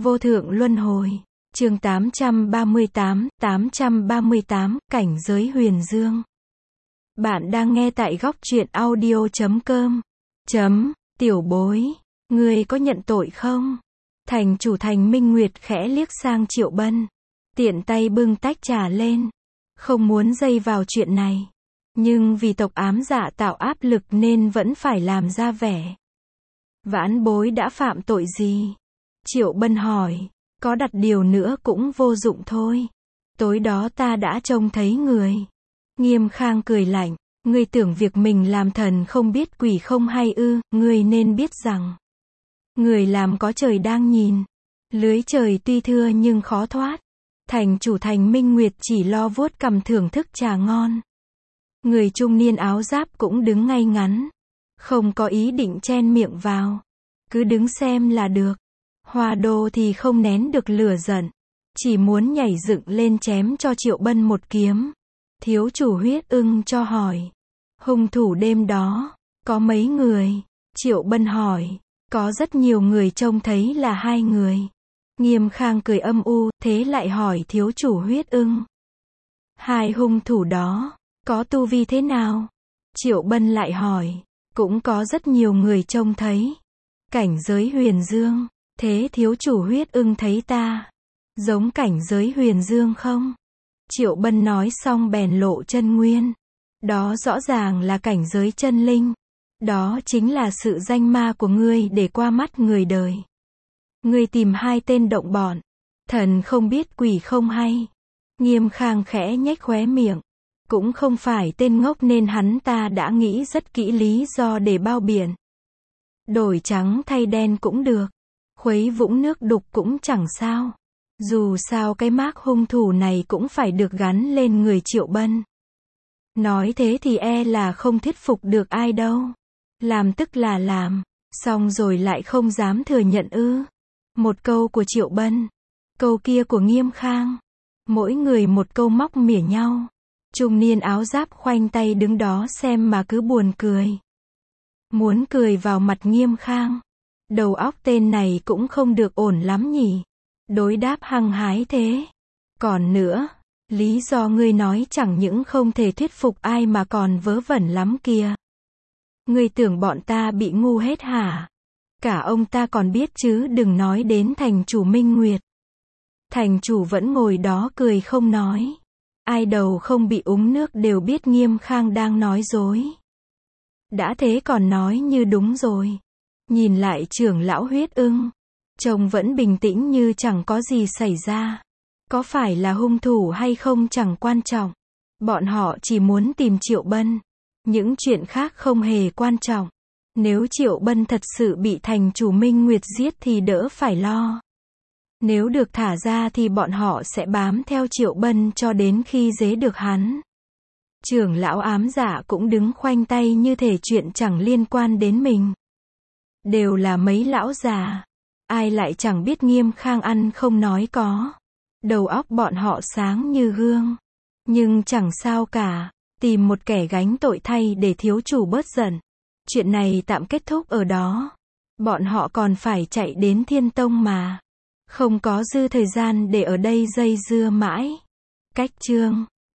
Vô thượng luân hồi. Chương 838, cảnh giới huyền dương. Bạn đang nghe tại góc truyện audio.com. Tiểu bối, ngươi có nhận tội không? Thành chủ Thành Minh Nguyệt khẽ liếc sang Triệu Bân, tiện tay bưng tách trà lên, không muốn dây vào chuyện này, nhưng vì tộc ám dạ tạo áp lực nên vẫn phải làm ra vẻ. Vãn bối đã phạm tội gì? Triệu Bân hỏi. Có đặt điều nữa cũng vô dụng thôi. Tối đó ta đã trông thấy người. Nghiêm Khang cười lạnh. Ngươi tưởng việc mình làm thần không biết quỷ không hay ư? Ngươi nên biết rằng người làm có trời đang nhìn. Lưới trời tuy thưa nhưng khó thoát. Thành chủ Thành Minh Nguyệt chỉ lo vuốt cằm thưởng thức trà ngon. Người trung niên áo giáp cũng đứng ngay ngắn, không có ý định chen miệng vào, cứ đứng xem là được. Hoa Đô thì không nén được lửa giận, chỉ muốn nhảy dựng lên chém cho Triệu Bân một kiếm. Thiếu chủ Huyết Ưng cho hỏi, hung thủ đêm đó có mấy người? Triệu Bân hỏi. Có rất nhiều người trông thấy là 2 người. Nghiêm Khang cười âm u, thế lại hỏi thiếu chủ Huyết Ưng, 2 hung thủ đó có tu vi thế nào? Triệu Bân lại hỏi. Cũng có rất nhiều người trông thấy cảnh giới huyền dương. Thế thiếu chủ Huyết Ưng thấy ta giống cảnh giới huyền dương không? Triệu Bân nói xong bèn lộ chân nguyên. Đó rõ ràng là cảnh giới chân linh. Đó chính là sự danh ma của ngươi để qua mắt người đời. Ngươi tìm 2 tên động bọn, thần không biết quỷ không hay. Nghiêm Khang khẽ nhếch khóe miệng. Cũng không phải tên ngốc nên hắn ta đã nghĩ rất kỹ lý do để bao biện. Đổi trắng thay đen cũng được. Khuấy vũng nước đục cũng chẳng sao. Dù sao cái mác hung thủ này cũng phải được gắn lên người Triệu Bân. Nói thế thì e là không thuyết phục được ai đâu. Làm tức là làm, xong rồi lại không dám thừa nhận ư? Một câu của Triệu Bân, câu kia của Nghiêm Khang, mỗi người một câu móc mỉa nhau. Trung niên áo giáp khoanh tay đứng đó xem mà cứ buồn cười. Muốn cười vào mặt Nghiêm Khang. Đầu óc tên này cũng không được ổn lắm nhỉ. Đối đáp hăng hái thế. Còn nữa, lý do ngươi nói chẳng những không thể thuyết phục ai mà còn vớ vẩn lắm kìa. Ngươi tưởng bọn ta bị ngu hết hả? Cả ông ta còn biết chứ, đừng nói đến thành chủ Minh Nguyệt. Thành chủ vẫn ngồi đó cười không nói. Ai đầu không bị uống nước đều biết Nghiêm Khang đang nói dối. Đã thế còn nói như đúng rồi. Nhìn lại trưởng lão Huyết Ưng, trông vẫn bình tĩnh như chẳng có gì xảy ra. Có phải là hung thủ hay không chẳng quan trọng. Bọn họ chỉ muốn tìm Triệu Bân. Những chuyện khác không hề quan trọng. Nếu Triệu Bân thật sự bị thành chủ Minh Nguyệt giết thì đỡ phải lo. Nếu được thả ra thì bọn họ sẽ bám theo Triệu Bân cho đến khi giết được hắn. Trưởng lão ám dạ cũng đứng khoanh tay như thể chuyện chẳng liên quan đến mình. Đều là mấy lão già. Ai lại chẳng biết Nghiêm Khang ăn không nói có. Đầu óc bọn họ sáng như gương. Nhưng chẳng sao cả. Tìm một kẻ gánh tội thay để thiếu chủ bớt giận. Chuyện này tạm kết thúc ở đó. Bọn họ còn phải chạy đến Thiên Tông mà. Không có dư thời gian để ở đây dây dưa mãi. Cách chương